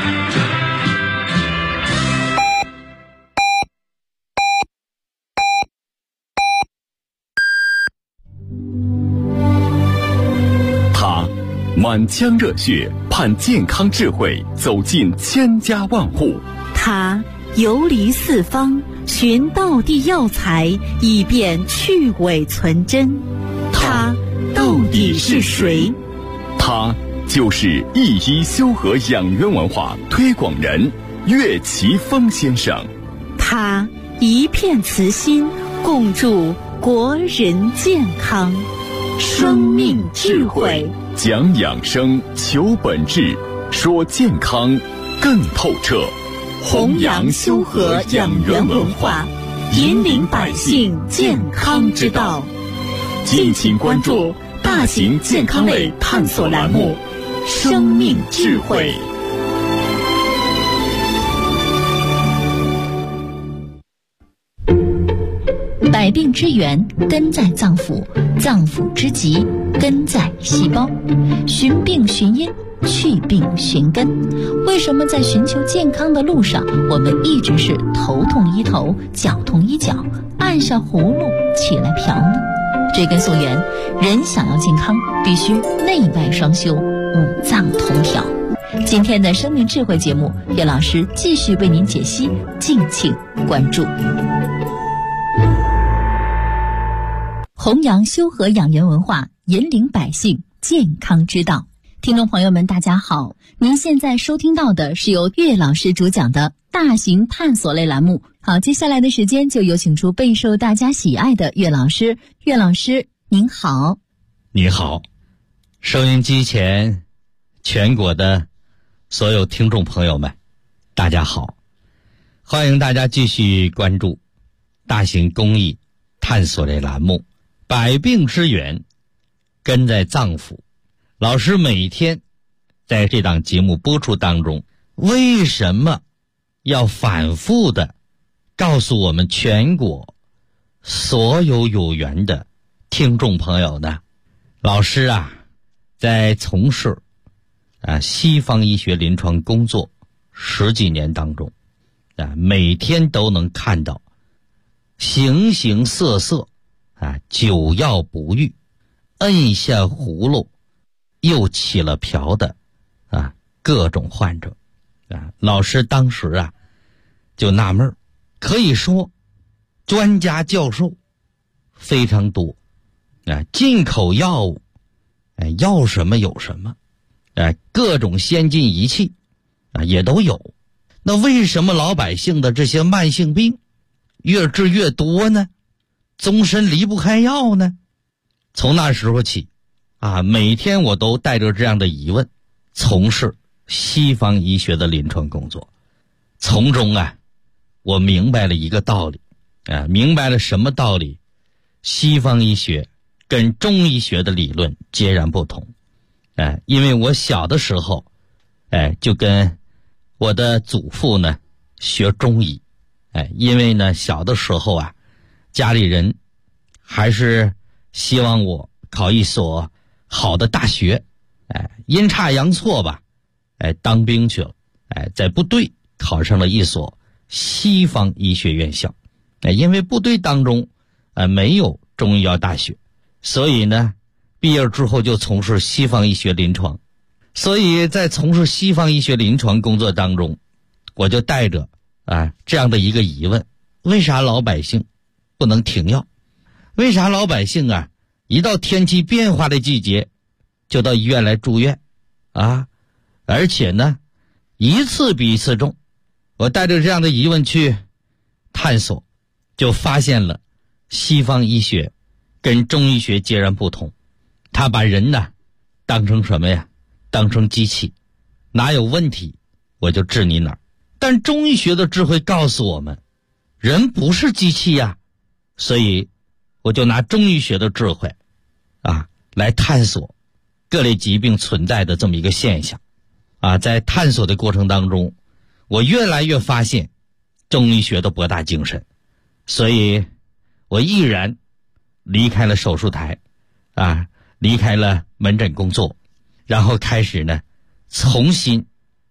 他满腔热血盼健康智慧走进千家万户， 他游离四方寻道地药材，以便去伪存真。他到底是谁？ 他就是一医修和养元文化推广人岳奇峰先生。 他一片慈心，共筑国人健康。生命智慧， 讲养生，求本质，说健康更透彻。 弘扬修和养元文化，引领百姓健康之道。敬请关注大型健康类探索栏目《生命智慧》。 百病之源根在脏腑，脏腑之疾根在细胞。寻病寻因，去病寻根。为什么在寻求健康的路上，我们一直是头痛医头，脚痛医脚，按下葫芦起来瓢呢？追根溯源，人想要健康，必须内外双修，五脏同调。今天的生命智慧节目，岳老师继续为您解析，敬请关注。弘扬修和养元文化，引领百姓健康之道。听众朋友们大家好，您现在收听到的是由岳老师主讲的大型探索类栏目。好，接下来的时间就有请出备受大家喜爱的岳老师。岳老师您好。 你好，收音机前全国的所有听众朋友们大家好，欢迎大家继续关注大型公益探索类栏目百病之源根在脏腑。老师每天在这档节目播出当中，为什么要反复的告诉我们全国所有有缘的听众朋友呢？老师啊，在从事西方医学临床工作10几年当中每天都能看到形形色色久药不愈，摁下葫芦又起了瓢的各种患者老师当时就纳闷，可以说专家教授非常多进口药物要什么有什么各种先进仪器也都有，那为什么老百姓的这些慢性病越治越多呢？终身离不开药呢？从那时候起每天我都带着这样的疑问从事西方医学的临床工作，从中我明白了一个道理明白了什么道理？西方医学跟中医学的理论截然不同因为我小的时候就跟我的祖父呢学中医因为呢小的时候家里人还是希望我考一所好的大学阴差阳错吧当兵去了在部队考上了一所西方医学院校因为部队当中没有中医药大学，所以呢毕业之后就从事西方医学临床。所以在从事西方医学临床工作当中，我就带着这样的一个疑问：为啥老百姓不能停药？为啥老百姓一到天气变化的季节就到医院来住院而且呢一次比一次重？我带着这样的疑问去探索，就发现了西方医学跟中医学截然不同。他把人当成什么呀？当成机器，哪有问题我就治你哪儿。但中医学的智慧告诉我们，人不是机器所以我就拿中医学的智慧来探索各类疾病存在的这么一个现象在探索的过程当中，我越来越发现中医学的博大精深，所以我毅然离开了手术台离开了门诊工作，然后开始呢重新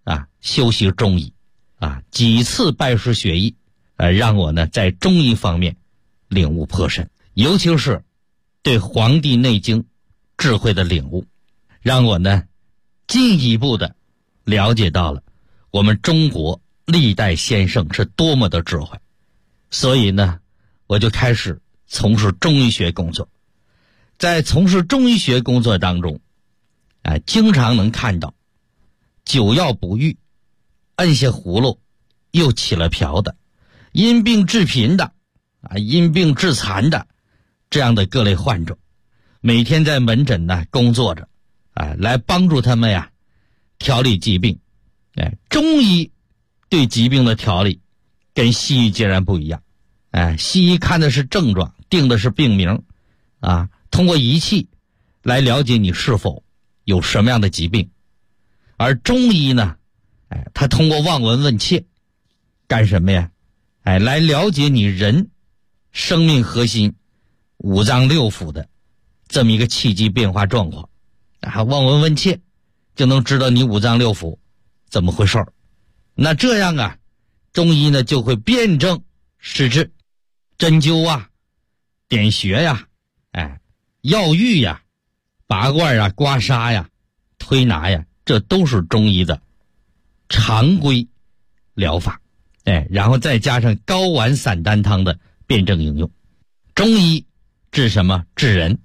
修习中医几次拜师学艺让我呢在中医方面领悟颇深，尤其是对《黄帝内经》智慧的领悟，让我呢进一步的了解到了我们中国历代先生是多么的智慧。所以呢我就开始从事中医学工作。在从事中医学工作当中经常能看到久药不愈，摁下葫芦又起了瓢的，因病致贫的因病致残的这样的各类患者，每天在门诊呢工作着来帮助他们调理疾病。中医对疾病的调理跟西医截然不一样。西医看的是症状，定的是病名通过仪器来了解你是否有什么样的疾病。而中医呢他通过望闻问切干什么呀？来了解你人生命核心五脏六腑的这么一个气机变化状况望闻问切就能知道你五脏六腑怎么回事。那这样中医呢就会辨证施治，针灸点穴药浴拔罐刮痧推拿这都是中医的常规疗法。然后再加上睾丸散丹汤的辩证应用。中医治什么？治人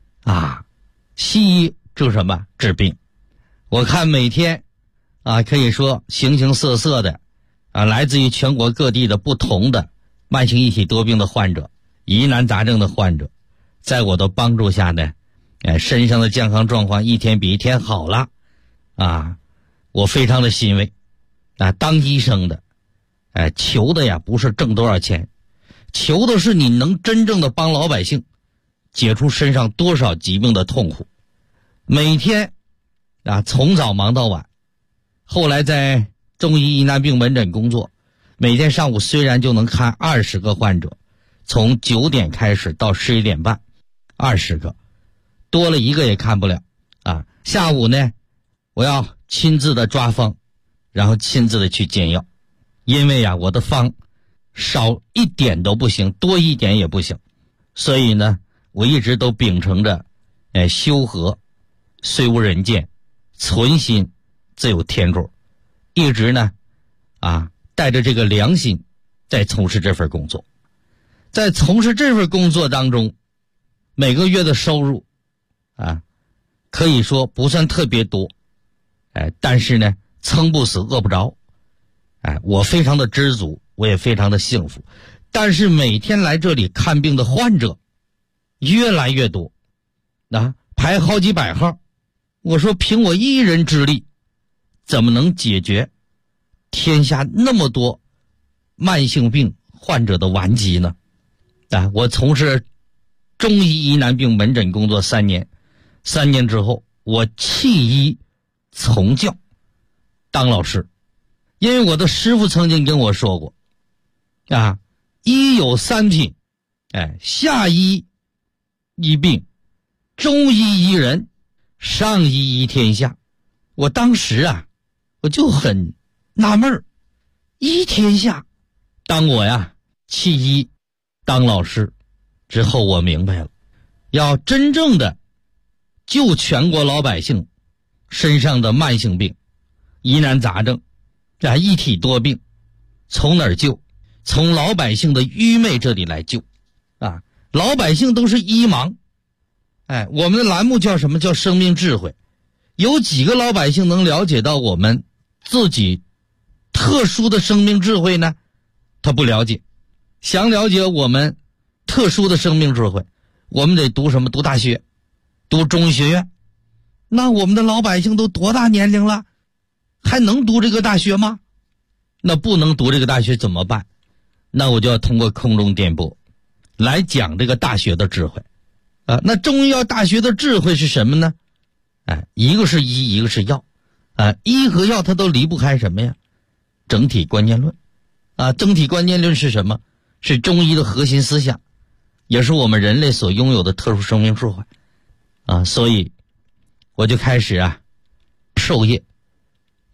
西医治什么？治病。我看每天可以说形形色色的来自于全国各地的不同的慢性一体多病的患者，疑难杂症的患者，在我的帮助下呢身上的健康状况一天比一天好了我非常的欣慰。当医生的求的不是挣多少钱，求的是你能真正的帮老百姓解除身上多少疾病的痛苦。每天从早忙到晚，后来在中医疑难病门诊工作，每天上午虽然就能看20个患者，从9点开始到11点半，20个，多了一个也看不了下午呢我要亲自的抓方，然后亲自的去煎药。因为我的方少一点都不行，多一点也不行，所以呢我一直都秉承着修和虽无人见，存心自有天助，一直呢带着这个良心在从事这份工作。在从事这份工作当中，每个月的收入可以说不算特别多但是呢撑不死饿不着我非常的知足，我也非常的幸福。但是每天来这里看病的患者越来越多排好几百号。我说凭我一人之力怎么能解决天下那么多慢性病患者的顽疾呢？我从事中医疑难病门诊工作3年，3年之后我弃医从教当老师。因为我的师父曾经跟我说过医有3品下医医病，中医医人，上医医天下。我当时我就很纳闷医天下。当我弃医当老师之后，我明白了，要真正的救全国老百姓身上的慢性病疑难杂症一体多病，从哪儿救？从老百姓的愚昧这里来救老百姓都是医盲我们的栏目叫什么？叫生命智慧。有几个老百姓能了解到我们自己特殊的生命智慧呢？他不了解。想了解我们特殊的生命智慧，我们得读什么？读大学，读中医学院。那我们的老百姓都多大年龄了，还能读这个大学吗？那不能读这个大学怎么办？那我就要通过空中电波来讲这个大学的智慧那中医药大学的智慧是什么呢？一个是医，一个是药医和药它都离不开什么呀？整体观念论整体观念论是什么？是中医的核心思想，也是我们人类所拥有的特殊生命智慧所以我就开始授业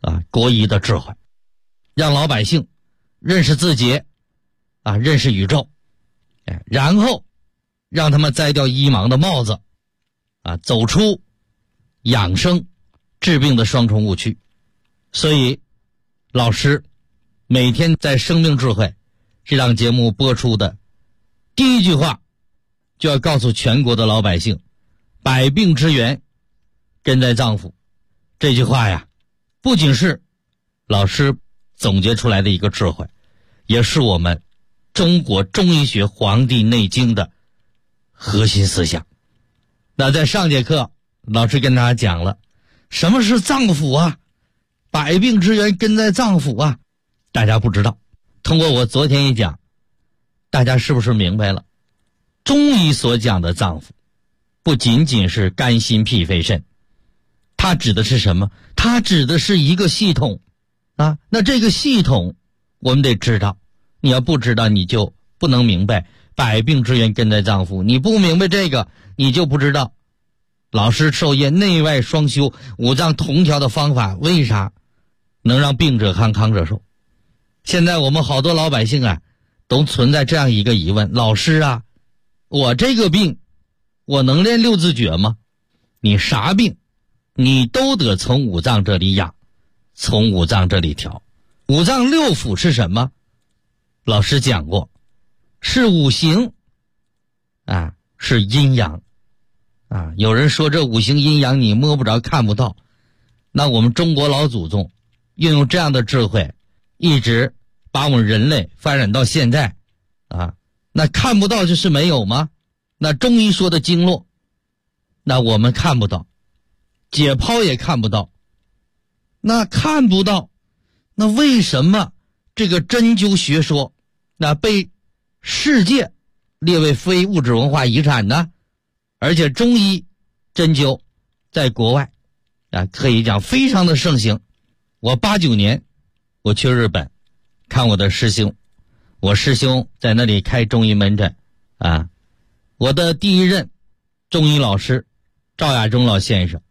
国医的智慧，让老百姓认识自己认识宇宙，然后让他们摘掉医盲的帽子走出养生治病的双重误区。所以老师每天在生命智慧这档节目播出的第一句话，就要告诉全国的老百姓，百病之源根在脏腑。这句话呀，不仅是老师总结出来的一个智慧，也是我们中国中医学《黄帝内经》的核心思想。那在上节课老师跟大家讲了什么是脏腑啊，百病之源根在脏腑啊，大家不知道。通过我昨天一讲，大家是不是明白了？中医所讲的脏腑不仅仅是肝心脾肺肾，它指的是什么？它指的是一个系统那这个系统我们得知道，你要不知道你就不能明白百病之源根在脏腑。你不明白这个，你就不知道老师授业内外双修五脏同调的方法为啥能让病者康康者寿。现在我们好多老百姓都存在这样一个疑问，老师我这个病我能练六字诀吗？你啥病你都得从五脏这里养，从五脏这里调。五脏六腑是什么？老师讲过，是五行是阴阳有人说这五行阴阳你摸不着看不到，那我们中国老祖宗运用这样的智慧，一直把我们人类发展到现在那看不到就是没有吗？那中医说的经络，那我们看不到，解剖也看不到，那看不到，那为什么这个针灸学说那被世界列为非物质文化遗产呢？而且中医针灸在国外可以讲非常的盛行。我89年我去日本看我的师兄，我师兄在那里开中医门诊我的第一任中医老师赵亚中老先生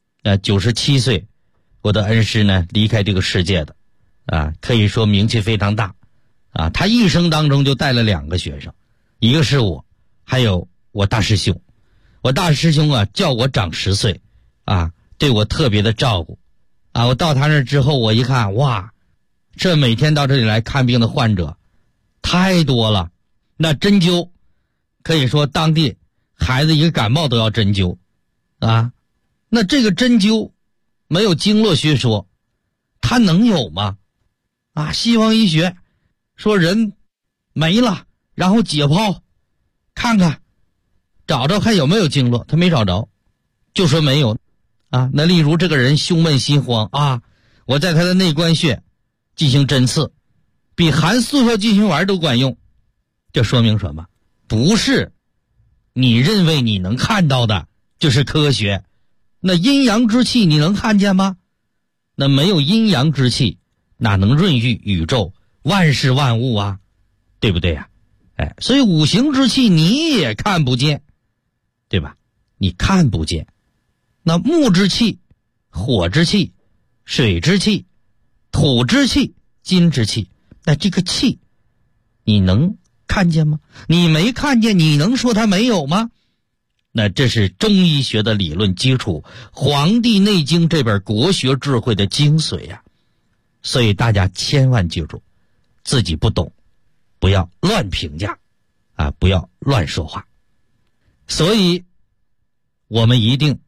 97岁，我的恩师呢离开这个世界的可以说名气非常大他一生当中就带了2个学生，一个是我，还有我大师兄。我大师兄叫我长10岁对我特别的照顾我到他那之后，我一看哇，这每天到这里来看病的患者太多了，那针灸可以说当地孩子一个感冒都要针灸那这个针灸没有经络学说它能有吗？西方医学说人没了，然后解剖看看找着看有没有经络，他没找着，就说没有那例如这个人胸闷心慌我在他的内关穴进行针刺，比含速效救心丸都管用，这说明什么？不是你认为你能看到的就是科学。那阴阳之气你能看见吗？那没有阴阳之气哪能润育宇宙万事万物对不对所以五行之气你也看不见，对吧？你看不见。那木之气、火之气、水之气、土之气、金之气，那这个气你能看见吗？你没看见，你能说它没有吗？那这是中医学的理论基础，《黄帝内经》这本国学智慧的精髓所以大家千万记住，自己不懂不要乱评价不要乱说话。所以我们一定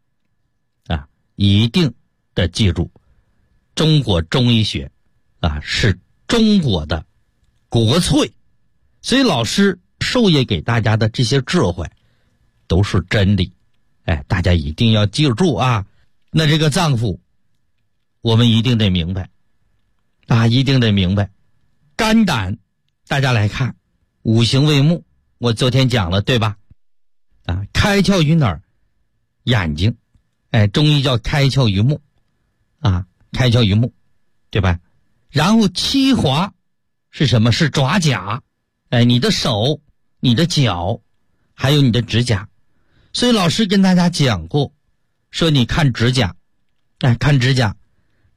的记住，中国中医学是中国的国粹。所以老师授业给大家的这些智慧都是真理大家一定要记住那这个脏腑我们一定得明白一定得明白。肝胆大家来看，五行为木，我昨天讲了对吧开窍于哪儿？眼睛中医叫开窍于目开窍于目，对吧？然后七华是什么？是爪甲你的手、你的脚还有你的指甲。所以老师跟大家讲过，说你看指甲看指甲，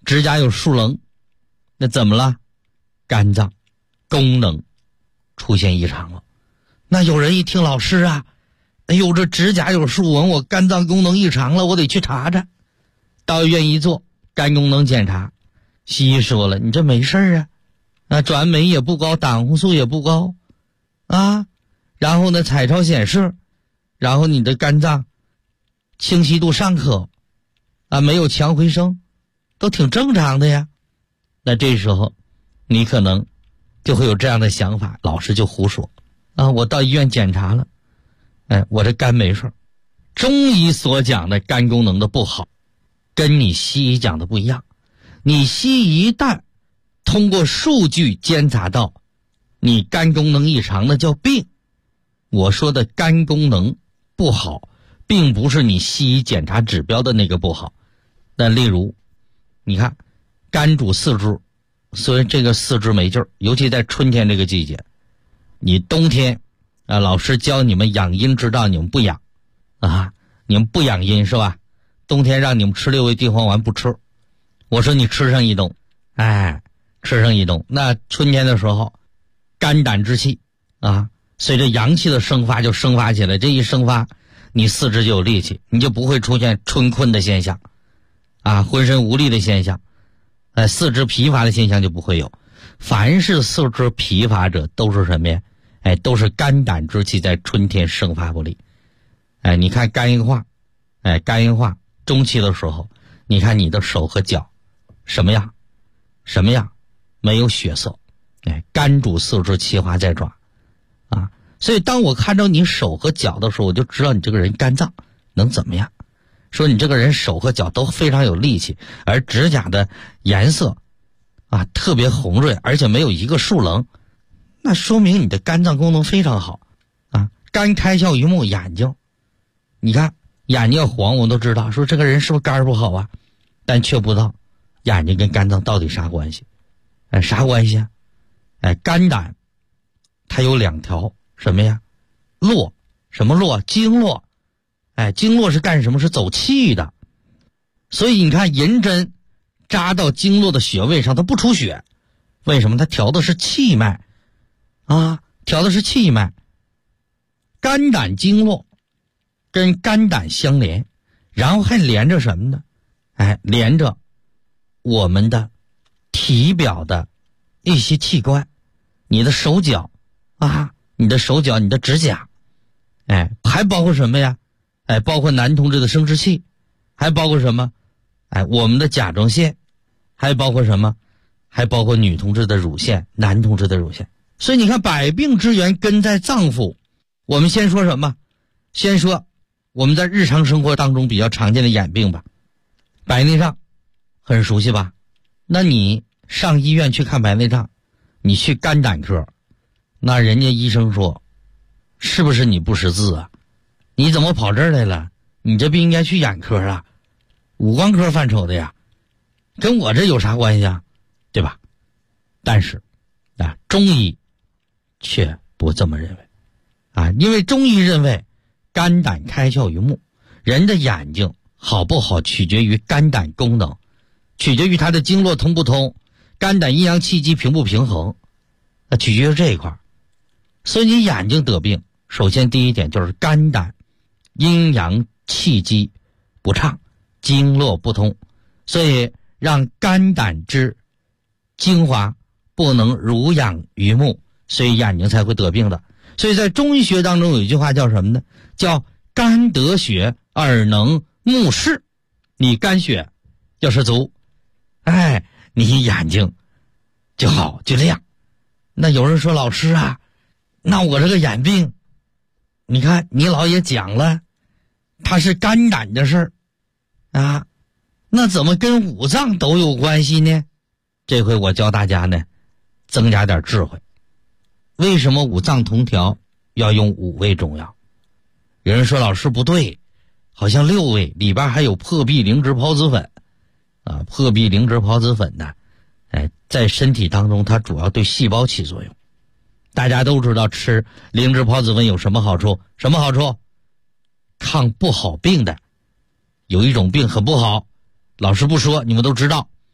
指甲有竖棱，那怎么了？肝脏功能出现异常了。那有人一听，老师啊，哎呦，这指甲有竖纹，我肝脏功能异常了，我得去查查。到医院一做肝功能检查，西医说了，你这没事啊，转酶也不高，胆红素也不高啊，然后呢彩超显示，然后你的肝脏清晰度尚可啊，没有强回声，都挺正常的呀。那这时候你可能就会有这样的想法，老师就胡说啊，我到医院检查了，我这肝没事。中医所讲的肝功能的不好跟你西医讲的不一样。你西医一旦通过数据监察到你肝功能异常，那叫病。我说的肝功能不好并不是你西医检查指标的那个不好。那例如你看肝主四肢，所以这个四肢没劲儿，尤其在春天这个季节。你冬天啊，老师教你们养阴之道，你们不养啊，你们不养阴是吧？冬天让你们吃6味地黄丸不吃，我说你吃上一冬，吃上一冬。那春天的时候肝胆之气啊，随着阳气的生发就生发起来，这一生发你四肢就有力气，你就不会出现春困的现象啊，浑身无力的现象，四肢疲乏的现象就不会有。凡是四肢疲乏者都是什么呀？都是肝胆之气在春天生发不力。你看肝硬化，肝硬化中期的时候，你看你的手和脚什么样？什么样？没有血色。肝主四肢，气化在爪啊。所以当我看到你手和脚的时候，我就知道你这个人肝脏能怎么样。说你这个人手和脚都非常有力气，而指甲的颜色啊特别红润，而且没有一个竖棱，那说明你的肝脏功能非常好啊。肝开窍于目，眼睛，你看眼睛要黄，我都知道说这个人是不是肝不好啊，但却不知道眼睛跟肝脏到底啥关系。啥关系啊？肝胆它有2条什么呀？络，什么络？经络。经络是干什么？是走气的。所以你看银针扎到经络的穴位上，它不出血，为什么？它调的是气脉啊，调的是气脉。肝胆经络跟肝胆相连，然后还连着什么呢？连着我们的体表的一些器官，你的手脚啊，你的手脚，你的指甲，还包括什么呀？包括男同志的生殖器，还包括什么？我们的甲状腺，还包括什么？还包括女同志的乳腺，男同志的乳腺。所以你看，百病之源根在脏腑。我们先说什么？先说我们在日常生活当中比较常见的眼病吧。白内障很熟悉吧？那你上医院去看白内障，你去肝胆科，那人家医生说是不是你不识字啊？你怎么跑这儿来了？你这病应该去眼科啊，五官科范畴的呀，跟我这有啥关系啊？对吧？但是中医却不这么认为啊，因为中医认为肝胆开窍于目，人的眼睛好不好取决于肝胆功能，取决于它的经络通不通，肝胆阴阳气机平不平衡，取决于这一块。所以你眼睛得病，首先第一点就是肝胆阴阳气机不畅，经络不通，所以让肝胆之精华不能濡养于目，所以眼睛才会得病的。所以在中医学当中有一句话叫什么呢？叫肝得血，耳能目视。你肝血要是足，你眼睛就好就亮。那有人说，老师啊，那我这个眼病，你看你老也讲了，它是肝胆的事儿啊，那怎么跟五脏都有关系呢？这回我教大家呢，增加点智慧。为什么五脏同调要用5味中药？有人说，老师不对，好像6味，里边还有破壁灵芝孢子粉啊。破壁灵芝孢子粉呢，在身体当中它主要对细胞起作用。大家都知道吃灵芝孢子粉有什么好处？什么好处？抗不好病的。有一种病很不好，老师不说，你们都知道，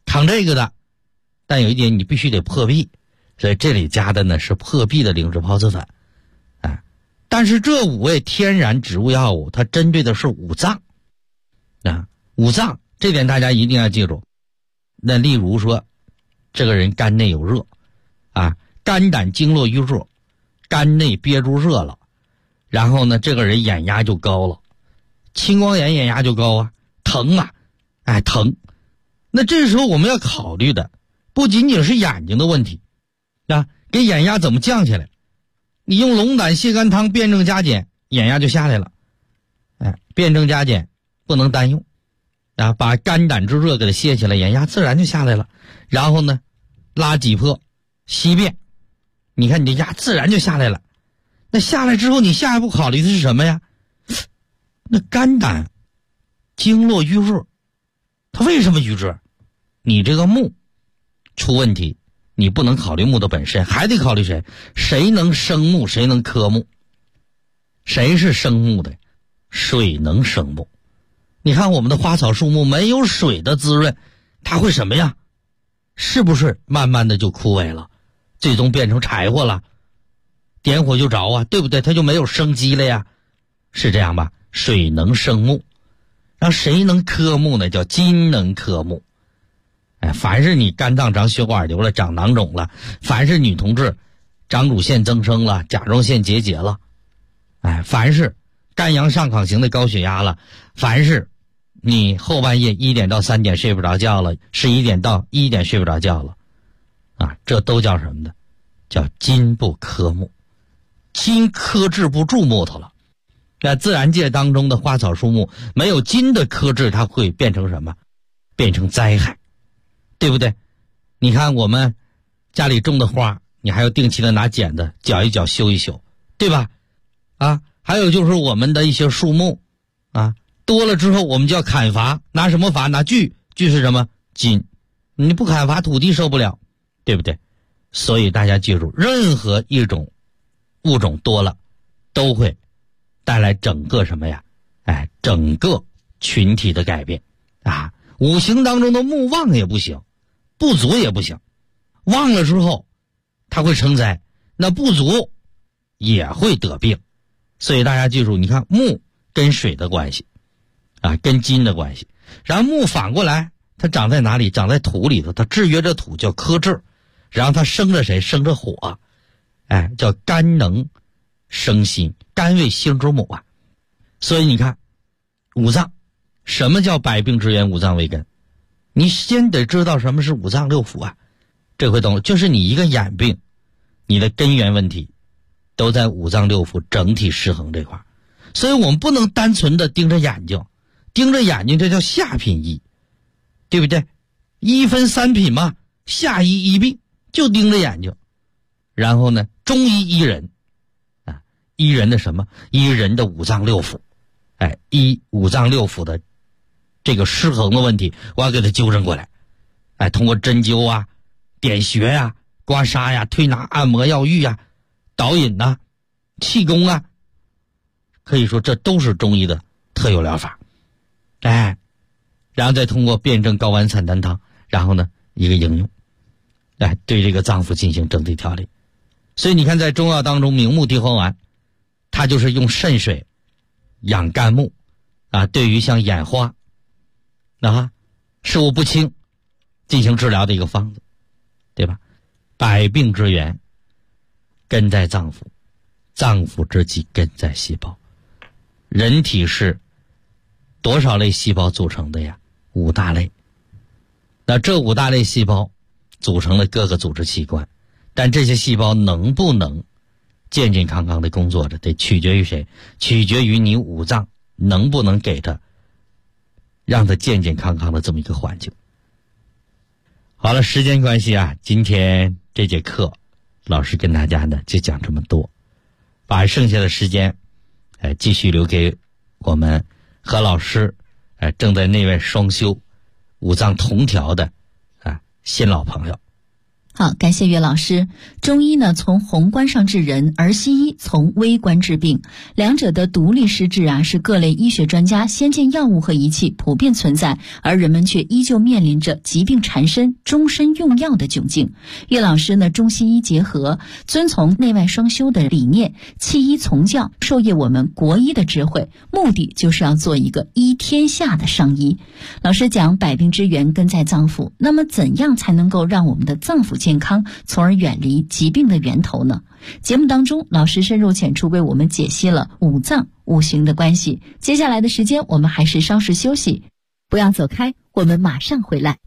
扛这个的，但有一点你必须得破壁，所以这里加的呢是破壁的灵芝孢子粉。但是这5味天然植物药物它针对的是五脏五脏这点大家一定要记住。那例如说这个人肝内有热肝胆经络瘀热，肝内憋住热了，然后呢这个人眼压就高了，青光眼眼压就高疼疼。那这时候我们要考虑的不仅仅是眼睛的问题给眼压怎么降下来。你用龙胆泻肝汤辩证加减，眼压就下来了。辩证加减不能单用把肝胆之热给它泻起来，眼压自然就下来了。然后呢拉几破稀便，你看你的压自然就下来了。那下来之后你下一步考虑的是什么呀？那肝胆经络瘀热，它为什么瘀热？你这个木出问题，你不能考虑木的本身，还得考虑谁？谁能生木，谁能克木？谁是生木的？水能生木。你看我们的花草树木没有水的滋润，它会什么呀？是不是慢慢的就枯萎了，最终变成柴火了？点火就着对不对？它就没有生机了呀，是这样吧？水能生木，然后谁能克木呢？叫金能克木。凡是你肝脏长血管瘤了，长囊肿了，凡是女同志长乳腺增生了，甲状腺结节了，凡是肝阳上亢型的高血压了，凡是你后半夜1点到3点睡不着觉了，11点到1点睡不着觉了这都叫什么呢？叫金不克木。金克制不住木头了。在自然界当中的花草树木没有金的克制，它会变成什么？变成灾害，对不对？你看我们家里种的花，你还要定期的拿剪子绞一绞修一修，对吧？还有就是我们的一些树木多了之后我们就要砍伐，拿什么伐？拿锯是什么？金。你不砍伐土地受不了，对不对？所以大家记住，任何一种物种多了都会带来整个什么呀？整个群体的改变五行当中的木旺也不行，不足也不行。旺了之后它会成灾，那不足也会得病。所以大家记住，你看木跟水的关系跟金的关系，然后木反过来它长在哪里？长在土里头，它制约着土，叫克制，然后它生着谁？生着火叫肝能生心，肝为心之母所以你看五脏，什么叫百病之源？五脏为根。你先得知道什么是五脏六腑这回懂了，就是你一个眼病，你的根源问题都在五脏六腑整体失衡这块。所以我们不能单纯的盯着眼睛，盯着眼睛这叫下品医，对不对？医分3品嘛，下医医病，就盯着眼睛。然后呢，中医医人医人的什么？医人的五脏六腑医五脏六腑的这个失衡的问题，我要给它纠正过来通过针灸点穴刮痧推拿按摩药浴导引气功可以说这都是中医的特有疗法然后再通过辩证睾丸散丹汤，然后呢一个应用对这个脏腑进行整体调理。所以你看在中药当中，明目地黄丸它就是用肾水养肝木对于像眼花视物不清进行治疗的一个方子，对吧？百病之源根在脏腑，脏腑之基根在细胞。人体是多少类细胞组成的呀？5大类。那这5大类细胞组成了各个组织器官，但这些细胞能不能健健康康的工作着，得取决于谁？取决于你五脏能不能给它让它健健康康的这么一个环境。好了，时间关系今天这节课老师跟大家呢就讲这么多，把剩下的时间继续留给我们何老师正在内外双修五脏同调的新老朋友。 好，感谢岳老师。中医呢，从宏观上治人，而西医从微观治病，两者的独立施治是各类医学专家、先进药物和仪器普遍存在，而人们却依旧面临着疾病缠身、终身用药的窘境。岳老师呢，中西医结合，遵从内外双修的理念，弃医从教，授业我们国医的智慧，目的就是要做一个医天下的上医。老师讲百病之源根在脏腑，那么怎样才能够让我们的脏腑健康，从而远离疾病的源头呢？节目当中，老师深入浅出为我们解析了五脏五行的关系。接下来的时间，我们还是稍事休息，不要走开，我们马上回来。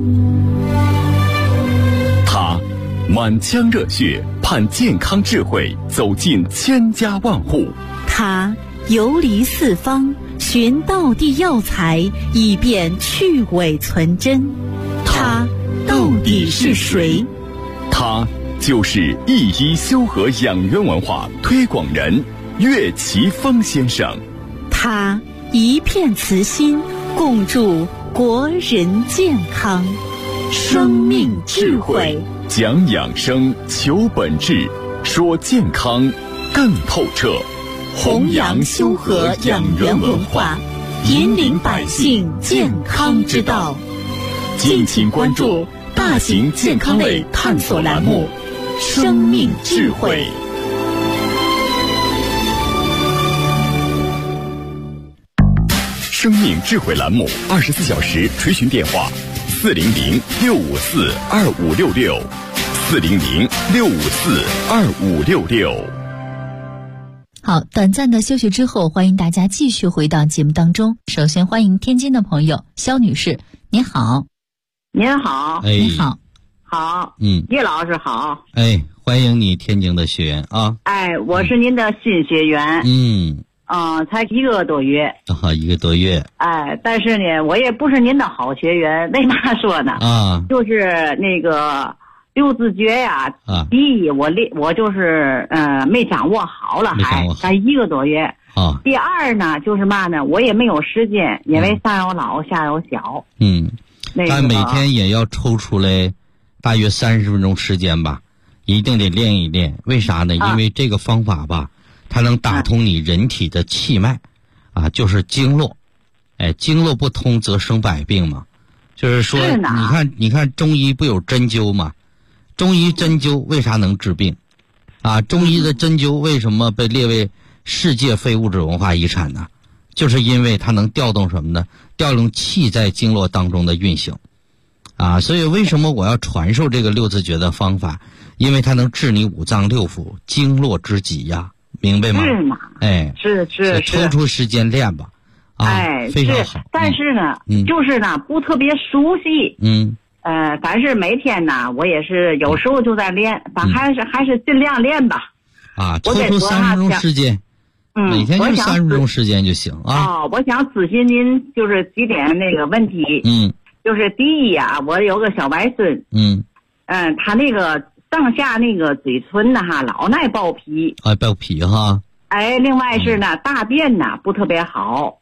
他满腔热血，盼健康智慧走进千家万户。 他游离四方，寻道地药材，以便去伪存真。他到底是谁？ 他就是一医修和养元文化推广人岳奇峰先生。 他一片慈心，共筑国人健康。生命智慧， 讲养生，求本质，说健康更透彻。 弘扬修和养元文化，引领百姓健康之道。 敬请关注大型健康类探索栏目《生命智慧》。生命智慧栏目24小时垂询电话：400-654-2566，400-654-2566。 好，短暂的休息之后，欢迎大家继续回到节目当中。首先欢迎天津的朋友肖女士，您好。 您好。 您好。 好。叶老师好。 欢迎你天津的学员啊。 我是您的新学员。才1个多月。 1个多月。 但是呢，我也不是您的好学员，为嘛说呢？就是那个六字诀呀，第一我就是没掌握好了，才1个多月。第二呢，就是嘛呢，我也没有时间，因为上有老下有小。 但每天也要抽出来大约30分钟时间吧，一定得练一练。为啥呢？因为这个方法吧，它能打通你人体的气脉，就是经络。经络不通则生百病嘛。就是说，你看中医不有针灸吗？中医针灸为啥能治病？中医的针灸为什么被列为世界非物质文化遗产呢？就是因为它能调动什么呢？调动气在经络当中的运行。所以为什么我要传授这个六字诀的方法？因为它能治你五脏六腑经络之疾呀，明白吗？ 是吗？是。 抽出时间练吧。非常好。 但是呢，就是呢，不特别熟悉。但是每天呢，我也是有时候就在练，还是尽量练吧。 抽出30分钟时间。每天就30分钟时间就行啊。 我想咨询您就是几点那个问题。就是第一我有个小外孙。他那个上下那个嘴唇呢老爱爆皮。 爆皮哈。 另外是呢，大便呢不特别好。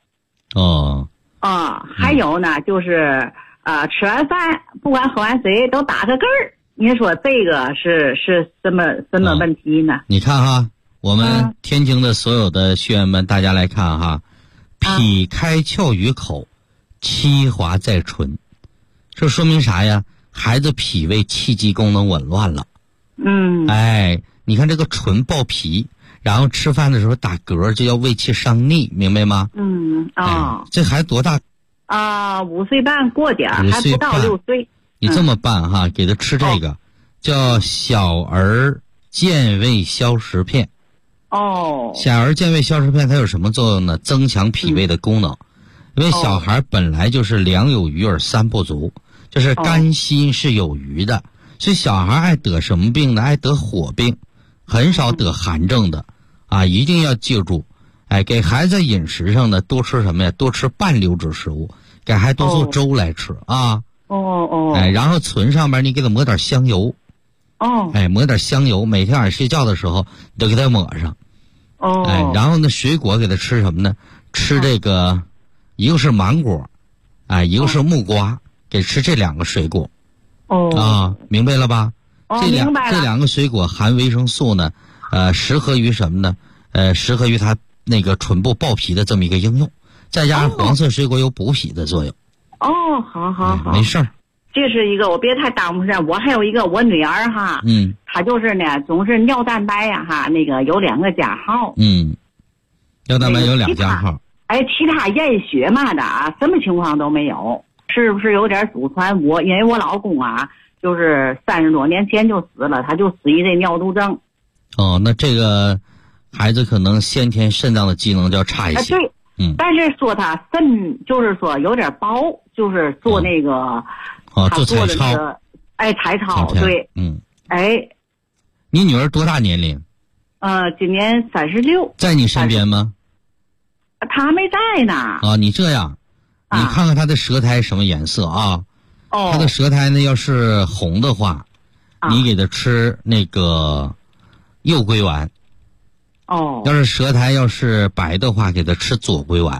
还有呢，就是吃完饭不管喝完水都打个嗝儿。您说这个是什么问题呢？ 你看我们天津的所有的学员们，大家来看脾开窍于口，气滑在唇，这说明啥呀？孩子脾胃气机功能紊乱了。你看这个唇爆皮，然后吃饭的时候打嗝，就叫胃气伤逆，明白吗？这孩子多大 ？5岁半过点，还不到6岁。 你这么办给他吃这个，叫小儿健胃消食片。小儿健胃消食片它有什么作用呢？增强脾胃的功能。因为小孩本来就是两有余而三不足，就是肝心是有余的，所以小孩爱得什么病呢？爱得火病，很少得寒症的。一定要记住，给孩子饮食上呢多吃什么呀？多吃半流质食物，给孩子多做粥来吃然后唇上面你给他抹点香油。抹点香油，每天晚上睡觉的时候你都给他抹上。然后呢，水果给他吃什么呢？吃这个，一个是芒果，一个是木瓜，给吃这2个水果。明白了吧？ 明白了。 这两个水果含维生素呢，适合于什么呢？适合于它那个唇部爆皮的这么一个应用，再加上黄色水果有补脾的作用。 好， 没事儿。 这是一个，我别太耽误时间。我还有一个我女儿哈，她就是呢，总是尿蛋白呀哈，那个有2个加号。 尿蛋白有2加号。 其他验血嘛的啊，什么情况都没有，是不是有点祖传？因为我老公啊，就是30多年前就死了，他就死于这尿毒症。 那这个孩子可能先天肾脏的机能就要差一些。 对。但是说他肾就是说有点薄，就是做那个。 做彩超， 彩超，对， 你女儿多大年龄？ 今年36。 在你身边吗？ 她没在呢。 你这样，你看看她的舌苔什么颜色啊？她的舌苔呢，要是红的话，你给她吃那个右归丸。要是舌苔要是白的话，给她吃左归丸。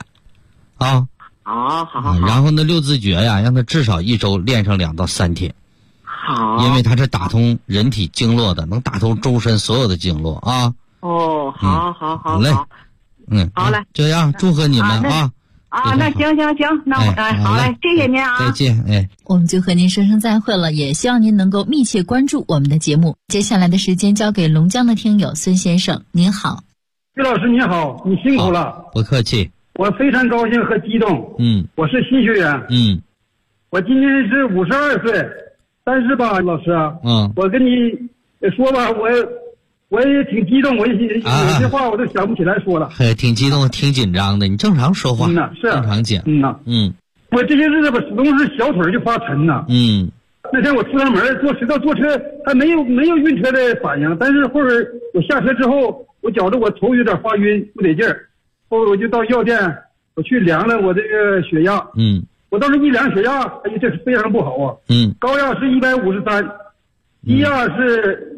好。 然后呢，6字诀呀，让他至少1周练上2到3天。 好。 因为它是打通人体经络的，能打通周身所有的经络啊。 好。 好嘞。 好嘞。 这样，祝贺你们啊。 那行，那好嘞，谢谢您啊。 再见。 我们就和您说声再会了，也希望您能够密切关注我们的节目。接下来的时间交给龙江的听友孙先生，您好。 于老师你好，你辛苦了。 不客气。 我非常高兴和激动。我是新学员。我今年是52岁，但是吧，老师啊，我跟你说吧，我也挺激动，我有些话我都想不起来说了。 挺激动，挺紧张的，你正常说话。 是正常讲。 我这些日子吧，始终是小腿就发沉呐。那天我出了门坐车，还没有晕车的反应，但是后边我下车之后，我觉着我头有点发晕，不得劲儿。后来我就到药店，我去量了我这个血压。我当时一量血压，这是非常不好啊。高压是153，低压是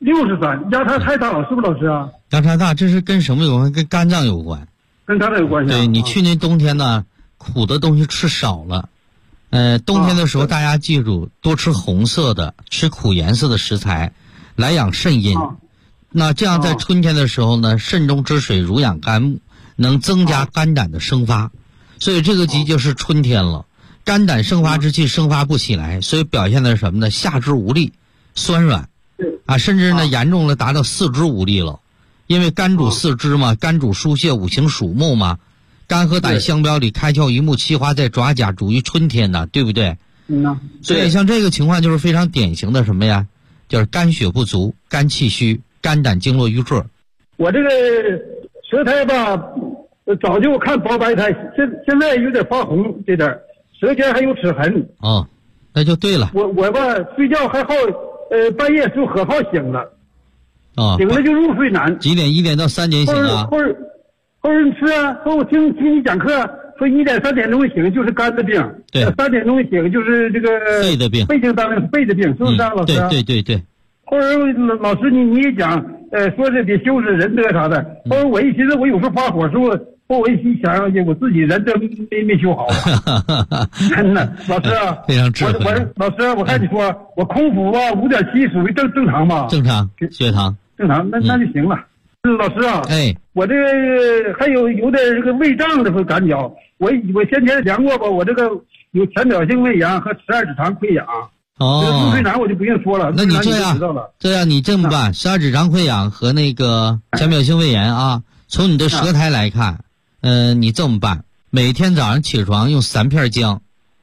63，压差太大了，是不是老师啊？ 压差大，这是跟什么有关？跟肝脏有关。 跟肝脏有关系。 对，你去年冬天呢，苦的东西吃少了。冬天的时候大家记住，多吃红色的，吃苦颜色的食材，来养肾阴。那这样在春天的时候呢，肾中之水濡养肝木。能增加肝胆的生发，所以这个季节是春天了，肝胆生发之气生发不起来，所以表现的是什么呢？下肢无力、酸软，甚至呢严重了达到四肢无力了，因为肝主四肢嘛，肝主疏泄，五行属木嘛，肝和胆相表里，开窍于目，气化在爪甲，主于春天的，对不对？所以像这个情况就是非常典型的什么呀？就是肝血不足、肝气虚、肝胆经络瘀滞。 我这个舌苔吧，早就看薄白苔，现在有点发红，这点舌尖还有齿痕。 那就对了。 我吧睡觉还好，半夜就很好醒了。醒了就入睡难。 几点？1点到3点醒啊？ 后你吃啊？我听你讲课说1点3点钟醒就是肝的病， 对 ，3点钟醒就是这个肺的病， 肺经当然肺的病，是不是啊，老师？ 对。 后来老师你也讲，说是得修饰仁德啥的。后来我一寻思，我有时候发火时候，我一想，我自己仁德没修好。真的，老师啊， 非常智慧。 老师，我看你说，我空腹吧5.7属于正常吧？ 正常，血糖正常，那就行了。老师啊，我这个还有点这个胃胀的感觉。我先前量过吧，我这个有浅表性胃炎和12指肠溃疡。入睡难我就不用说了。 那你这样你这么办，12指肠溃疡和那个浅表性胃炎啊，从你的舌苔来看，你这么办，每天早上起床用3片姜。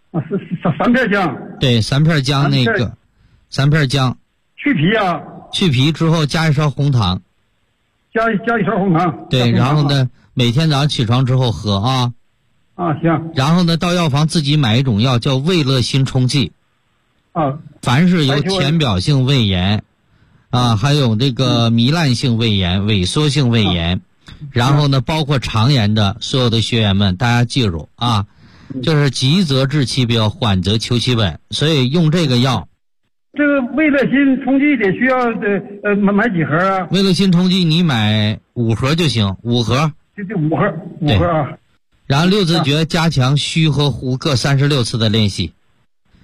3片姜。 对，3片姜那个，3片姜。 去皮啊。 去皮之后加1勺红糖。 加1勺红糖。 对，然后呢，每天早上起床之后喝啊。 行。 然后呢，到药房自己买一种药叫胃乐心冲剂。凡是有浅表性胃炎还有这个糜烂性胃炎、萎缩性胃炎，然后呢包括肠炎的所有的学员们，大家记住啊，就是急则治其标，缓则求其本，所以用这个药。 这个胃乐心冲剂得需要买几盒啊？ 胃乐心冲剂你买5盒就行，5盒。 这5盒啊。 然后6字诀加强虚和呼各36次的练习。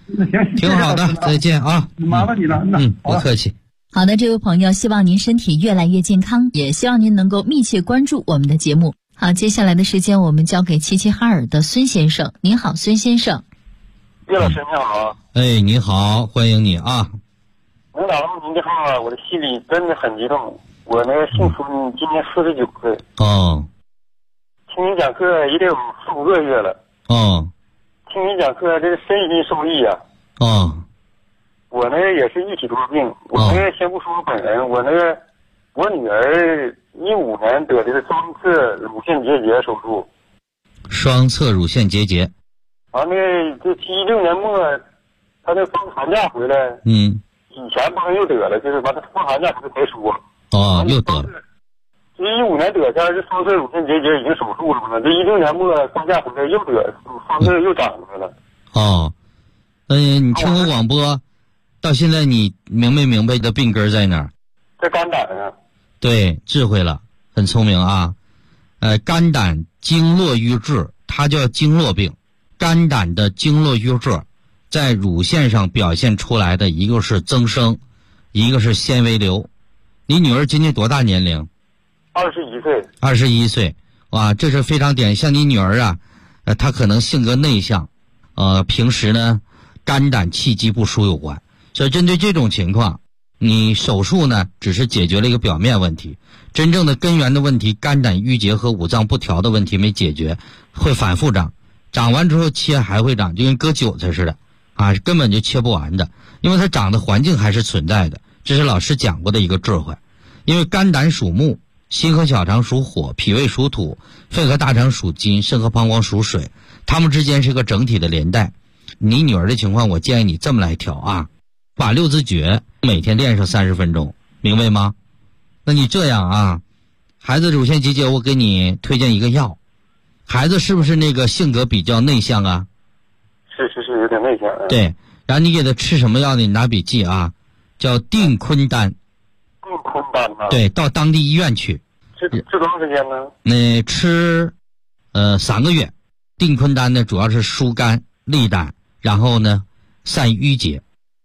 那行， 挺好的，再见啊！ 麻烦你了， 不客气。 好的，这位朋友，希望您身体越来越健康，也希望您能够密切关注我们的节目。好，接下来的时间我们交给齐齐哈尔的孙先生。您好，孙先生。 岳老师你好。 哎，你好，欢迎你啊。 能打到您的号啊，我的心里真的很激动。我呢，姓孙，今年49岁。 哦。 听您讲课也得有4、5个月了。 哦。 听您讲课，这个身心受益啊。 哦。 我呢也是一体多病，我呢先不说我本人，我女儿15年得的是双侧乳腺结节手术。 双侧乳腺结节。 完了，这16年末，她那放寒假回来，以前不是又得了，就是完了放寒假不是才说。 哦，又得了。 这15年得下来，这双侧乳腺结节已经手术了嘛？这16年末放假回来又得，双侧又长出来了。 哦，你听我广播，到现在你明没明白的病根在哪儿？ 在肝胆上。 对，智慧了，很聪明啊。肝胆经络瘀滞，它叫经络病。肝胆的经络瘀滞，在乳腺上表现出来的一个是增生，一个是纤维瘤。你女儿今年多大年龄 ？21岁。 21岁，哇，这是非常典型。像你女儿啊，她可能性格内向，平时呢，肝胆气机不舒有关。所以针对这种情况，你手术呢，只是解决了一个表面问题，真正的根源的问题，肝胆郁结和五脏不调的问题没解决，会反复长。长完之后切还会长，就跟割韭菜似的啊，根本就切不完的，因为它长的环境还是存在的。这是老师讲过的一个智慧。因为肝胆属木，心和小肠属火，脾胃属土，肺和大肠属金，肾和膀胱属水，它们之间是个整体的连带。你女儿的情况，我建议你这么来调啊，把6字诀每天练上30分钟，明白吗？那你这样啊，孩子乳腺结节，我给你推荐一个药。孩子是不是那个性格比较内向啊？ 是，有点内向。 对，然后你给他吃什么药呢？你拿笔记啊，叫定坤丹。 定坤丹啊？ 对，到当地医院去。 吃多长时间呢？ 那吃3个月。定坤丹呢，主要是疏肝利胆，然后呢散瘀结。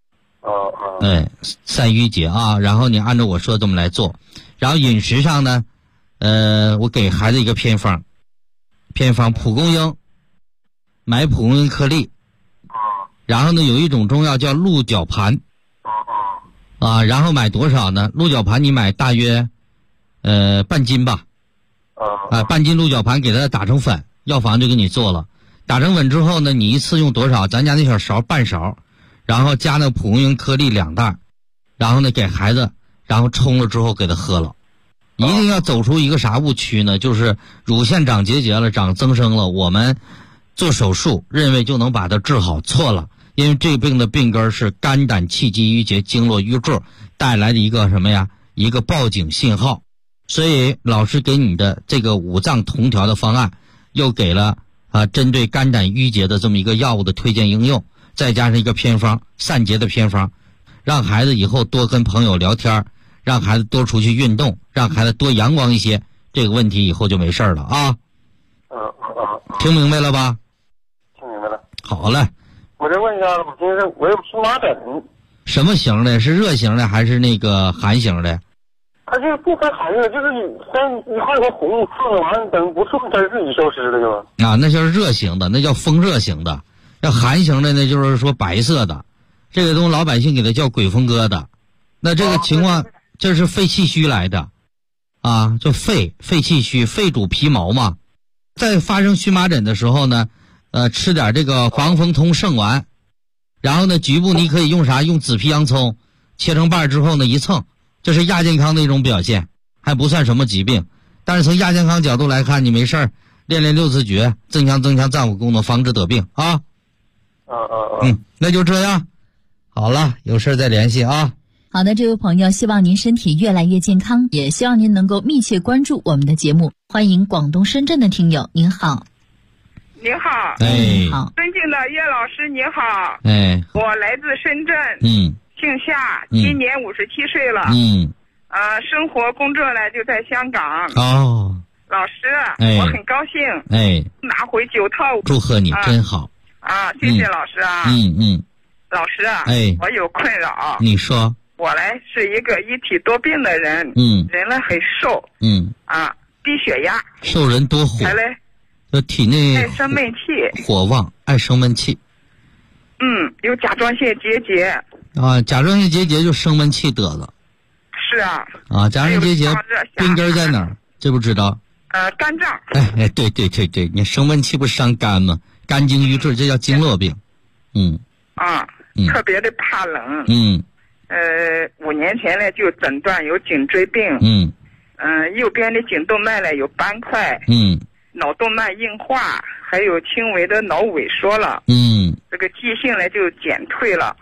散瘀结啊，然后你按照我说这么来做。然后饮食上呢，我给孩子一个偏方蒲公英，买蒲公英颗粒。然后呢，有一种中药叫鹿角盘。然后买多少呢？鹿角盘你买大约半斤吧。半斤鹿角盘给它打成粉，药房就给你做了。打成粉之后呢，你一次用多少？咱家那小勺半勺，然后加那蒲公英颗粒2袋，然后呢给孩子，然后冲了之后给他喝了。一定要走出一个啥误区呢？就是乳腺长结节了，长增生了，我们做手术认为就能把它治好，错了。因为这病的病根是肝胆气机郁结经络瘀滞带来的一个什么呀？一个报警信号。所以老师给你的这个五脏同调的方案，又给了针对肝胆郁结的这么一个药物的推荐应用，再加上一个偏方，散结的偏方，让孩子以后多跟朋友聊天，让孩子多出去运动，让孩子多阳光一些，这个问题以后就没事了啊。听明白了吧？ 听明白了。 好嘞。 我再问一下，我有荨麻疹。 什么型的？是热型的还是那个寒型的？ 它这个不分寒热，就是你看个红刺完等不刺它自己消失了就。 那就是热型的，那叫风热型的。要寒型的呢，就是说白色的，这个东西老百姓给它叫鬼风疙瘩。那这个情况，这是肺气虚来的，就肺气虚，肺主皮毛嘛。在发生荨麻疹的时候呢，吃点这个防风通圣丸，然后呢局部你可以用啥？用紫皮洋葱切成瓣之后呢一蹭，这是亚健康的一种表现，还不算什么疾病。但是从亚健康角度来看，你没事儿练6字诀，增强脏腑功能，防止得病啊。那就这样，好了，有事再联系啊。 好的，这位朋友，希望您身体越来越健康，也希望您能够密切关注我们的节目。欢迎广东深圳的听友，您好。 您好。 好。 尊敬的岳老师您好。我来自深圳。姓夏，今年57岁了。生活工作呢就在香港。老师，我很高兴。拿回9套。 祝贺你，真好。 谢谢老师啊。 老师啊，我有困扰。 你说。 我来是一个一体多病的人，人呢很瘦，低血压， 瘦人多火， 还嘞， 体内爱生闷气， 火旺，爱生闷气。 有甲状腺结节。 啊，甲状腺结节就生闷气得了。 是啊。 啊，甲状腺结节病根在哪儿？知不知道？ 肝脏。 对，你生闷气不伤肝吗？肝经瘀滞，这叫经络病。 特别的怕冷。5年前呢就诊断有颈椎病。右边的颈动脉呢有斑块。脑动脉硬化，还有轻微的脑萎缩了。这个记性呢就减退了。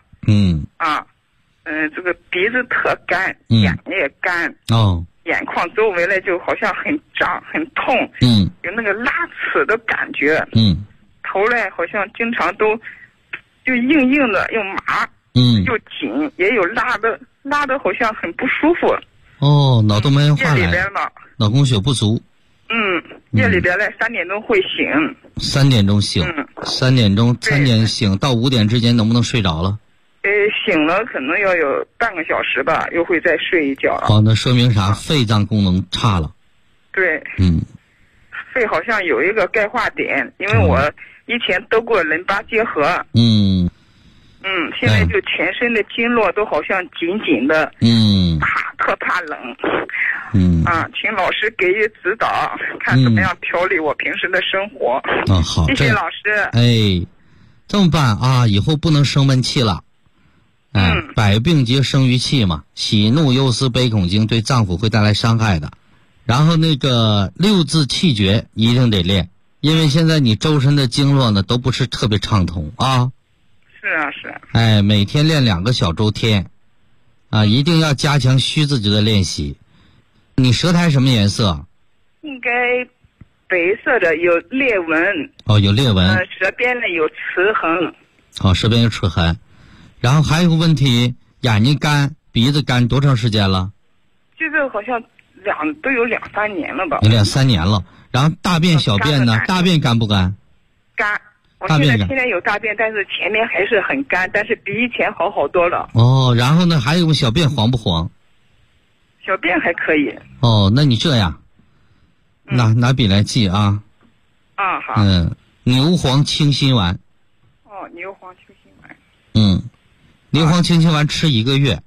这个鼻子特干，眼也干。眼眶周围呢就好像很胀很痛。有那个拉齿的感觉。头呢好像经常都就硬硬的又麻。又紧，也有拉的好像很不舒服。 脑动脉硬化夜里边呢， 脑供血不足。 夜里边呢3点钟会醒。 3点钟醒。3点醒到5点之间能不能睡着了？ 醒了可能要有半个小时吧，又会再睡一觉了。 那说明啥？肺脏功能差了。 对。肺好像有一个钙化点，因为我以前得过淋巴结核。现在就全身的经络都好像紧紧的。特怕冷。请老师给予指导，看怎么样调理我平时的生活。 好， 谢谢老师。 这么办啊？以后不能生闷气了。百病皆生于气嘛，喜怒忧思悲恐惊对脏腑会带来伤害的。然后那个6字气诀一定得练，因为现在你周身的经络呢都不是特别畅通啊。是。每天练2个小周天，一定要加强虚自觉的练习。你舌苔什么颜色？ 应该白色的，有裂纹。 有裂纹。 舌边呢有齿痕。 舌边有齿痕。然后还有个问题，眼睛干，鼻子干，多长时间了？ 这个好像都有2-3年了吧。 有2-3年了。然后大便小便呢？大便干不干？ 干。我现在天天有大便，但是前面还是很干，但是比以前好多了。 然后呢，还有小便黄不黄？ 小便还可以。 那你这样，拿笔来记啊。 好。 牛黄清心丸。 牛黄清心丸。 牛黄清心丸吃1个月。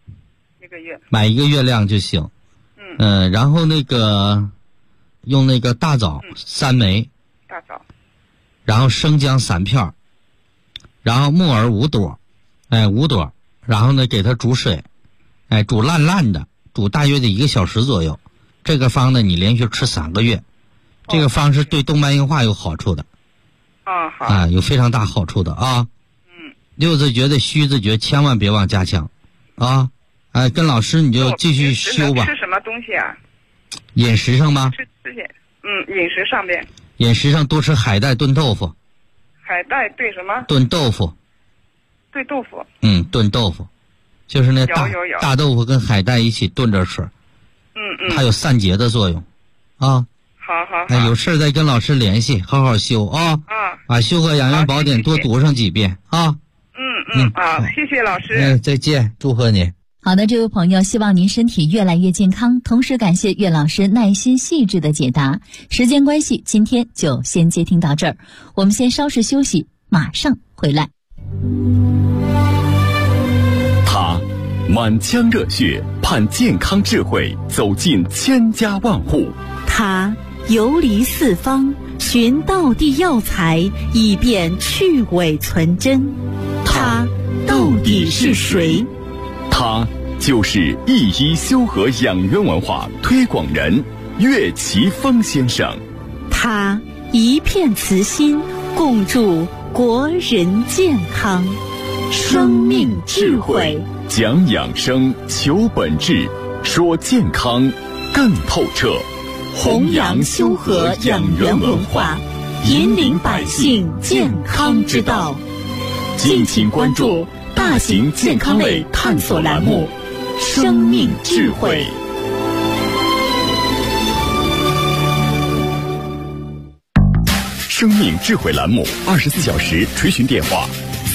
1个月。 买1个月量就行。然后那个用那个大枣3枚。 大枣。 然后生姜3片，然后木耳5朵，5朵，然后呢给它煮水，煮烂的，煮大约的1个小时左右。这个方呢你连续吃3个月，这个方是对动脉硬化有好处的。 好。 有非常大好处的啊。6字诀的虚字诀千万别忘加强啊。跟老师你就继续修吧。 吃什么东西啊？ 饮食上吗？ 吃些。饮食上边。 饮食上多吃海带炖豆腐。 海带炖什么？ 炖豆腐。 炖豆腐。 炖豆腐，就是那大豆腐跟海带一起炖着吃。它有散结的作用，啊。 好。 有事再跟老师联系，好好修啊。把《修和养元宝典》多读上几遍啊。 谢谢老师。 再见，祝贺你。 好的，这位朋友，希望您身体越来越健康，同时感谢岳老师耐心细致的解答。时间关系，今天就先接听到这儿，我们先稍事休息，马上回来。 他满腔热血盼健康智慧走进千家万户， 他游离四方寻道地药材以便去伪存真，他到底是谁？ 他就是一医修和养元文化推广人岳奇峰先生。 他一片慈心，共筑国人健康。生命智慧， 讲养生，求本质，说健康更透彻。 弘扬修和养元文化，引领百姓健康之道。 敬请关注大型健康类探索栏目《生命智慧》。生命智慧栏目24小时垂询电话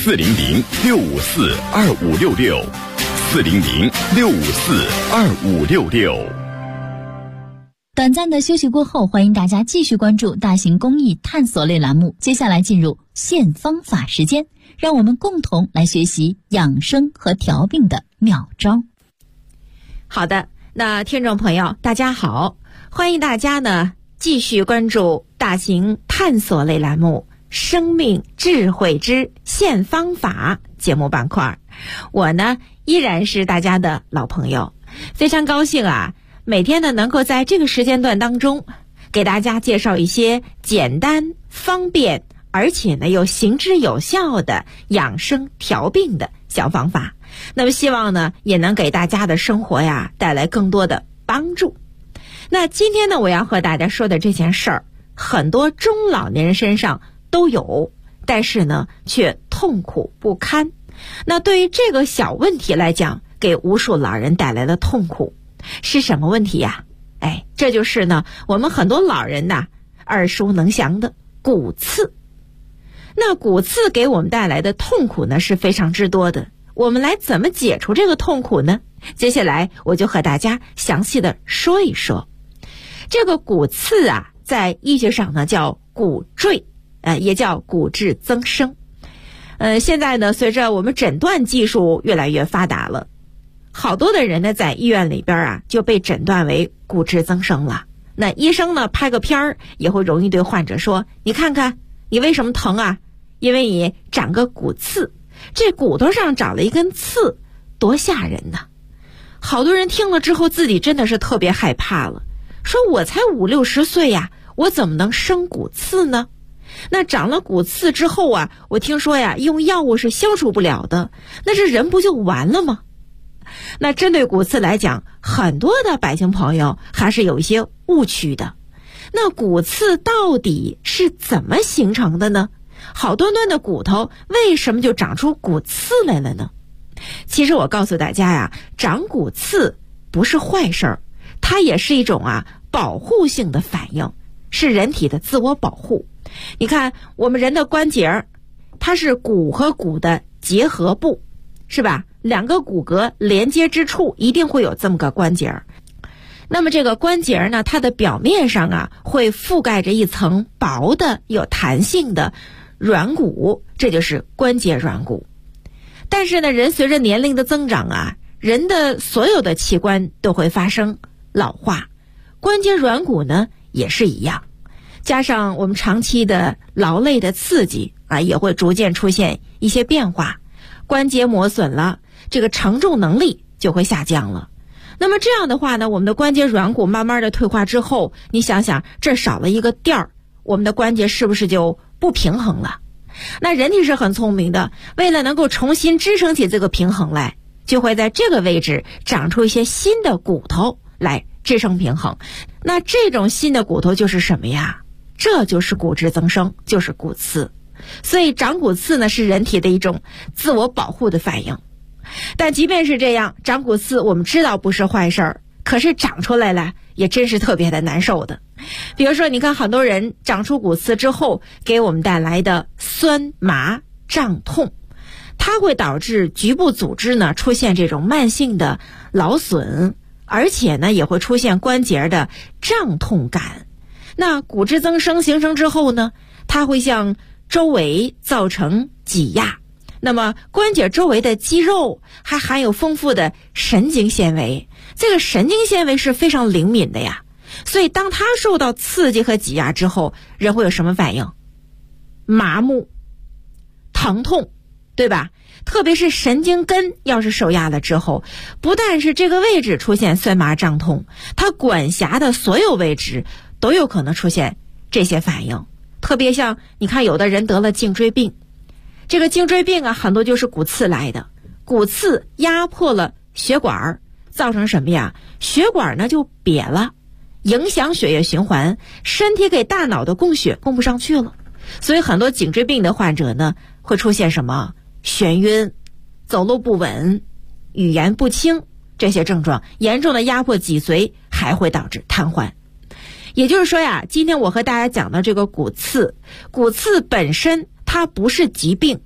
，400-654-2566，400-654-2566。 短暂的休息过后，欢迎大家继续关注大型公益探索类栏目。接下来进入现方法时间，让我们共同来学习养生和调病的妙招。 好的，那听众朋友大家好，欢迎大家呢继续关注大型探索类栏目生命智慧之现方法节目板块。我呢依然是大家的老朋友，非常高兴啊，每天呢能够在这个时间段当中给大家介绍一些简单方便而且呢又行之有效的养生调病的小方法，那么希望呢也能给大家的生活呀带来更多的帮助。那今天呢我要和大家说的这件事儿，很多中老年人身上都有，但是呢却痛苦不堪。那对于这个小问题来讲，给无数老人带来了痛苦，是什么问题呀？这就是呢我们很多老人呐耳熟能详的骨刺。那骨刺给我们带来的痛苦呢是非常之多的，我们来怎么解除这个痛苦呢？接下来我就和大家详细的说一说。这个骨刺啊，在医学上呢叫骨赘，也叫骨质增生。现在呢随着我们诊断技术越来越发达了，好多的人呢在医院里边啊就被诊断为骨质增生了。那医生呢拍个片儿也会容易对患者说，你看看你为什么疼啊？因为你长个骨刺，这骨头上长了一根刺，多吓人呐！好多人听了之后自己真的是特别害怕了，说我才50-60岁呀，我怎么能生骨刺呢？那长了骨刺之后啊，我听说呀用药物是消除不了的，那这人不就完了吗？那针对骨刺来讲，很多的百姓朋友还是有一些误区的。那骨刺到底是怎么形成的呢？好端端的骨头为什么就长出骨刺来了呢？其实我告诉大家呀，长骨刺不是坏事儿，它也是一种保护性的反应，是人体的自我保护。你看我们人的关节，它是骨和骨的结合部，是吧？两个骨骼连接之处一定会有这么个关节。那么这个关节呢，它的表面上会覆盖着一层薄的有弹性的软骨，这就是关节软骨。但是呢，人随着年龄的增长人的所有的器官都会发生老化，关节软骨呢也是一样。加上我们长期的劳累的刺激也会逐渐出现一些变化，关节磨损了，这个承重能力就会下降了。那么这样的话呢，我们的关节软骨慢慢的退化之后，你想想这少了一个垫儿，我们的关节是不是就不平衡了？那人体是很聪明的，为了能够重新支撑起这个平衡来，就会在这个位置长出一些新的骨头来支撑平衡。那这种新的骨头就是什么呀？这就是骨质增生，就是骨刺。所以长骨刺呢是人体的一种自我保护的反应。但即便是这样，长骨刺我们知道不是坏事儿，可是长出来了也真是特别的难受的。比如说你看很多人长出骨刺之后给我们带来的酸麻胀痛，它会导致局部组织呢出现这种慢性的劳损，而且呢也会出现关节的胀痛感。那骨质增生形成之后呢，它会向周围造成挤压，那么关节周围的肌肉还含有丰富的神经纤维，这个神经纤维是非常灵敏的呀，所以当它受到刺激和挤压之后，人会有什么反应？麻木、疼痛，对吧？特别是神经根要是受压了之后，不但是这个位置出现酸麻胀痛，它管辖的所有位置都有可能出现这些反应。特别像你看有的人得了颈椎病，这个颈椎病很多就是骨刺来的，骨刺压迫了血管，造成什么呀？血管呢就瘪了，影响血液循环，身体给大脑的供血供不上去了。所以很多颈椎病的患者呢会出现什么？眩晕、走路不稳、语言不清，这些症状严重的压迫脊髓，还会导致瘫痪。也就是说呀，今天我和大家讲的这个骨刺，骨刺本身它不是疾病，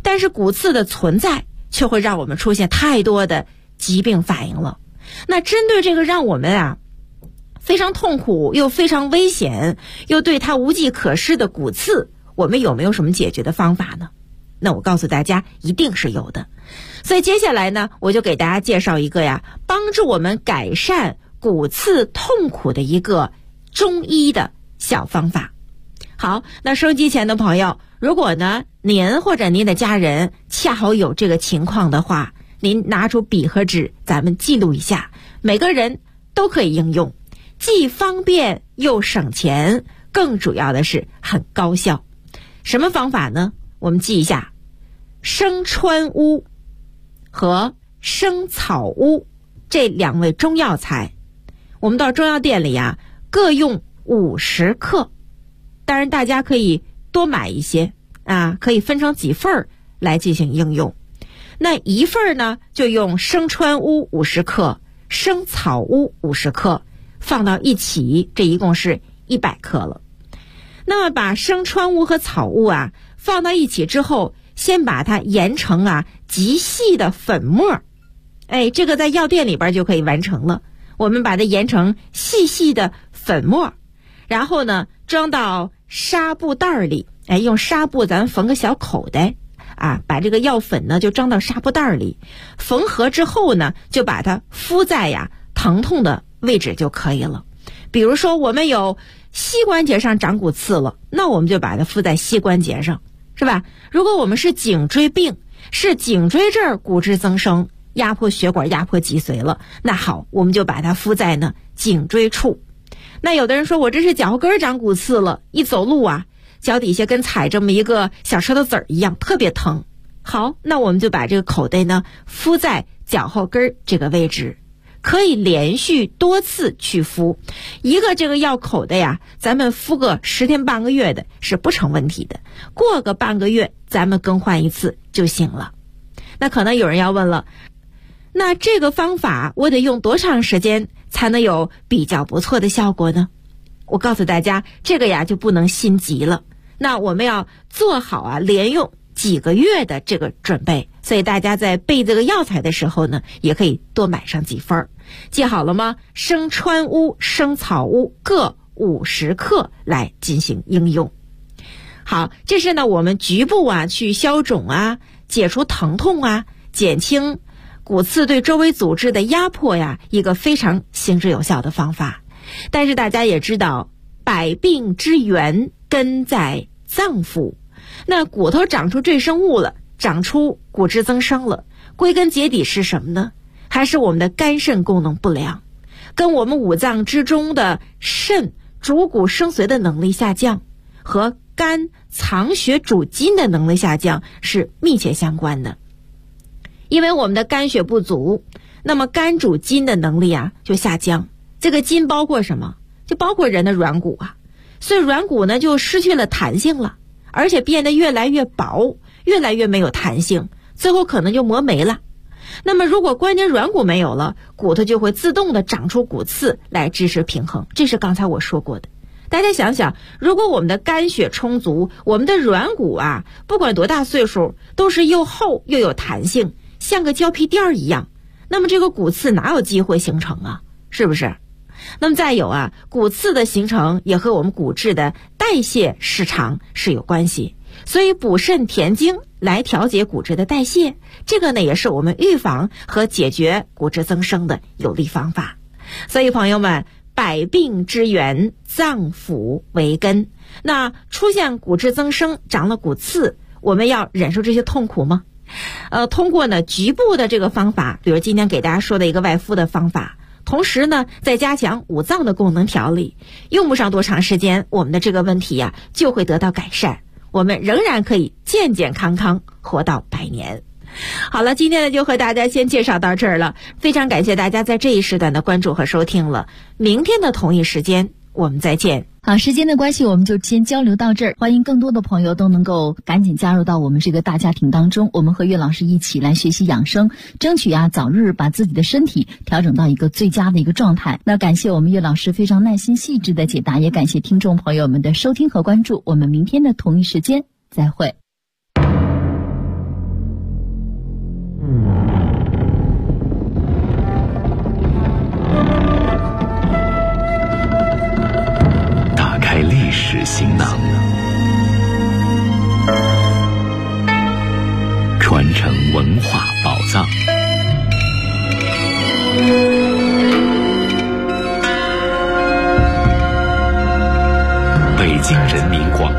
但是骨刺的存在却会让我们出现太多的疾病反应了。那针对这个让我们非常痛苦又非常危险又对它无计可施的骨刺，我们有没有什么解决的方法呢？那我告诉大家，一定是有的。所以接下来呢，我就给大家介绍一个帮助我们改善骨刺痛苦的一个中医的小方法。好，那收音机前的朋友，如果呢您或者您的家人恰好有这个情况的话，您拿出笔和纸，咱们记录一下，每个人都可以应用，既方便又省钱，更主要的是很高效。什么方法呢？我们记一下，生川乌和生草乌这2味中药材，我们到中药店里各用50克，当然大家可以多买一些可以分成几份来进行应用。那一份呢，就用生川乌50克，生草乌50克放到一起，这一共是100克了。那么把生川乌和草乌放到一起之后，先把它研成极细的粉末。这个在药店里边就可以完成了。我们把它研成细细的粉末，然后呢装到纱布袋里，用纱布咱缝个小口袋把这个药粉呢就装到纱布袋里，缝合之后呢就把它敷在疼痛的位置就可以了。比如说我们有膝关节上长骨刺了，那我们就把它敷在膝关节上，是吧？如果我们是颈椎病，是颈椎这儿骨质增生，压迫血管压迫脊髓了，那好，我们就把它敷在呢颈椎处。那有的人说我这是脚后跟长骨刺了，一走路脚底下跟踩这么一个小石头子儿一样，特别疼。好，那我们就把这个口袋呢敷在脚后跟这个位置，可以连续多次去敷。一个这个药口袋咱们敷个10天半个月的是不成问题的，过个半个月咱们更换一次就行了。那可能有人要问了，那这个方法我得用多长时间才能有比较不错的效果呢？我告诉大家，这个就不能心急了。那我们要做好连用几个月的这个准备，所以大家在备这个药材的时候呢，也可以多买上几份。记好了吗？生川乌、生草乌各50克来进行应用。好，这是呢我们局部去消肿解除疼痛减轻骨刺对周围组织的压迫一个非常行之有效的方法。但是大家也知道，百病之源根在脏腑。那骨头长出赘生物了，长出骨质增生了，归根结底是什么呢？还是我们的肝肾功能不良，跟我们五脏之中的肾主骨生髓的能力下降和肝藏血主筋的能力下降是密切相关的。因为我们的肝血不足，那么肝主筋的能力就下降。这个筋包括什么？就包括人的软骨所以软骨呢就失去了弹性了，而且变得越来越薄，越来越没有弹性，最后可能就磨没了。那么如果关节软骨没有了，骨头就会自动的长出骨刺来支持平衡，这是刚才我说过的。大家想想，如果我们的肝血充足，我们的软骨不管多大岁数都是又厚又有弹性，像个胶皮垫一样，那么这个骨刺哪有机会形成是不是？那么再有骨刺的形成也和我们骨质的代谢失常是有关系，所以补肾填精来调节骨质的代谢，这个呢也是我们预防和解决骨质增生的有力方法。所以朋友们，百病之源脏腑为根。那出现骨质增生，长了骨刺，我们要忍受这些痛苦吗？通过呢局部的这个方法，比如今天给大家说的一个外敷的方法，同时呢再加强五脏的功能调理，用不上多长时间，我们的这个问题就会得到改善，我们仍然可以健健康康活到100年。好了，今天呢就和大家先介绍到这儿了，非常感谢大家在这一时段的关注和收听了。明天的同一时间我们再见。 好，时间的关系我们就先交流到这儿，欢迎更多的朋友都能够赶紧加入到我们这个大家庭当中，我们和岳老师一起来学习养生，争取早日把自己的身体调整到一个最佳的一个状态。那感谢我们岳老师非常耐心细致的解答，也感谢听众朋友们的收听和关注，我们明天的同一时间再会。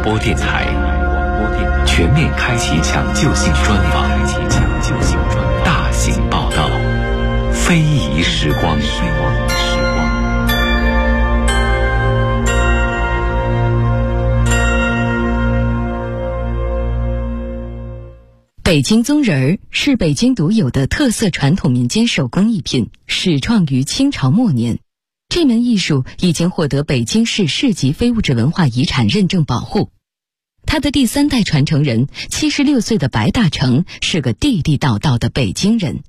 播电台，全面开启抢救性专访，大型报道，非遗时光。 北京宗人儿是北京独有的特色传统民间手工艺品，始创于清朝末年。这门艺术已经获得北京市市级非物质文化遗产认证保护。他的第3代传承人76岁的白大成是个地地道道的北京人。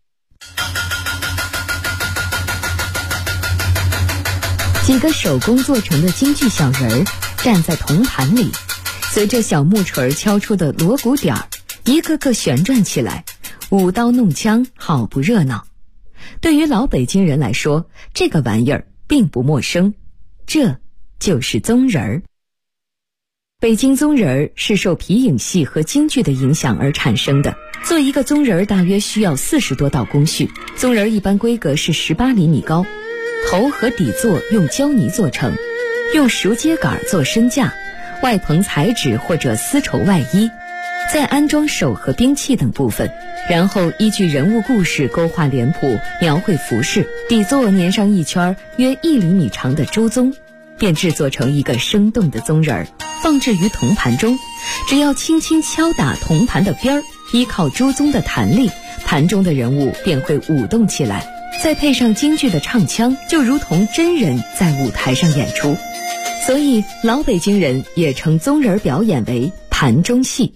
几个手工做成的京剧小人儿站在铜盘里，随着小木锤敲出的锣鼓点儿，一个个旋转起来，舞刀弄枪，好不热闹。对于老北京人来说，这个玩意儿并不陌生，这就是宗人儿。北京宗人儿是受皮影戏和京剧的影响而产生的。做一个宗人儿大约需要40多道工序，宗人儿一般规格是18厘米高，头和底座用胶泥做成，用熟秸秆做身架，外棚彩纸或者丝绸外衣，再安装手和兵器等部分，然后依据人物故事勾画脸谱，描绘服饰，底座粘上一圈约1厘米长的朱宗，便制作成一个生动的宗人儿，放置于铜盘中。只要轻轻敲打铜盘的边儿，依靠朱宗的弹力，盘中的人物便会舞动起来，再配上京剧的唱腔，就如同真人在舞台上演出。所以老北京人也称宗人表演为盘中戏。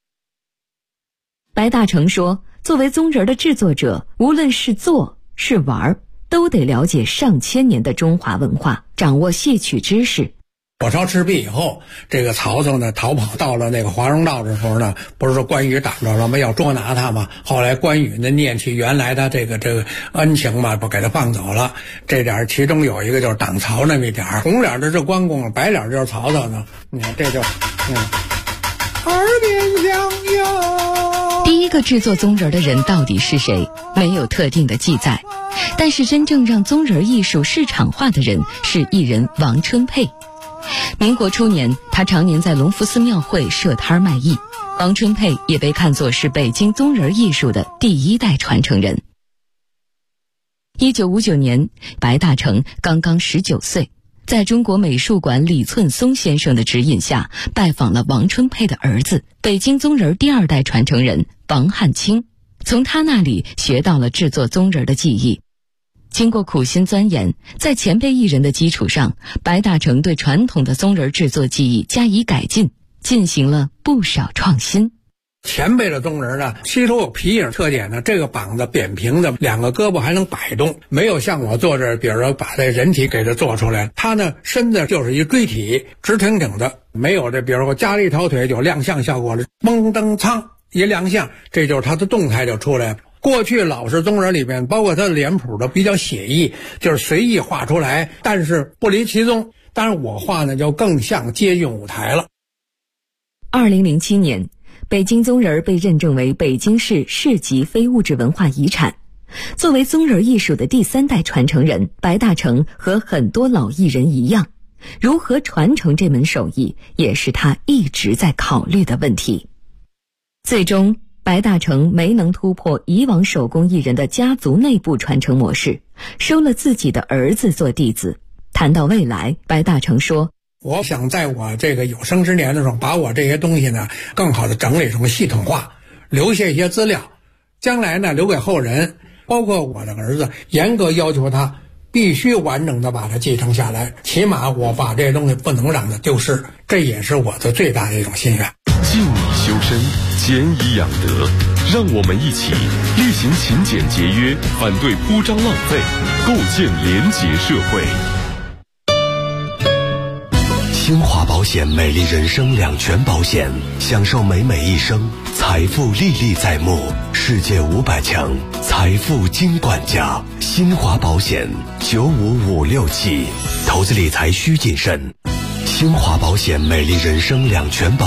白大成说，作为宗人的制作者，无论是做是玩，都得了解上千年的中华文化，掌握戏曲知识。 火烧赤壁以后，这个曹操呢逃跑到了那个华容道的时候呢，不是说关羽挡着了吗？要捉拿他吗？后来关羽呢念起原来的这个恩情嘛，不给他放走了。这点其中有一个就是挡曹那么一点，红脸的是关公，白脸就是曹操呢。你看这就耳边响哟。 第一个制作宗人的人到底是谁？没有特定的记载，但是真正让宗人艺术市场化的人是艺人王春佩。民国初年，他常年在隆福寺庙会设摊卖艺。王春佩也被看作是北京宗人艺术的第1代传承人。1959年，白大成刚刚19岁，在中国美术馆李寸松先生的指引下，拜访了王春佩的儿子，北京宗人第2代传承人王汉卿，从他那里学到了制作宗人的技艺。经过苦心钻研，在前辈艺人的基础上，白大成对传统的宗人制作技艺加以改进，进行了不少创新。 前辈的宗人呢，吸收有皮影特点呢，这个膀子扁平的，2个胳膊还能摆动，没有像我做这，比如说把这人体给它做出来，他呢身子就是一锥体，直挺挺的，没有这，比如说加了一条腿有亮相效果了，嘣噔噌一亮相，这就是他的动态就出来了。过去老式宗人里面，包括他的脸谱都比较写意，就是随意画出来，但是不离其宗。但是我画呢，就更像接近舞台了。 2007年，北京宗人被认证为北京市市级非物质文化遗产。作为宗人艺术的第3代传承人，白大成和很多老艺人一样，如何传承这门手艺，也是他一直在考虑的问题。最终，白大成没能突破以往手工艺人的家族内部传承模式，收了自己的儿子做弟子。谈到未来，白大成说， 我想在我这个有生之年的时候，把我这些东西呢更好的整理成系统化，留下一些资料，将来呢留给后人，包括我的儿子，严格要求他必须完整的把它继承下来，起码我把这些东西不能让它丢失，这也是我的最大的一种心愿。 敬以修身，俭以养德，让我们一起厉行勤俭节约，反对铺张浪费，构建廉洁社会。 新华保险美丽人生2全保险，享受美美一生，财富历历在目，世界500强，财富金管家。新华保险95567，投资理财需谨慎。新华保险美丽人生2全保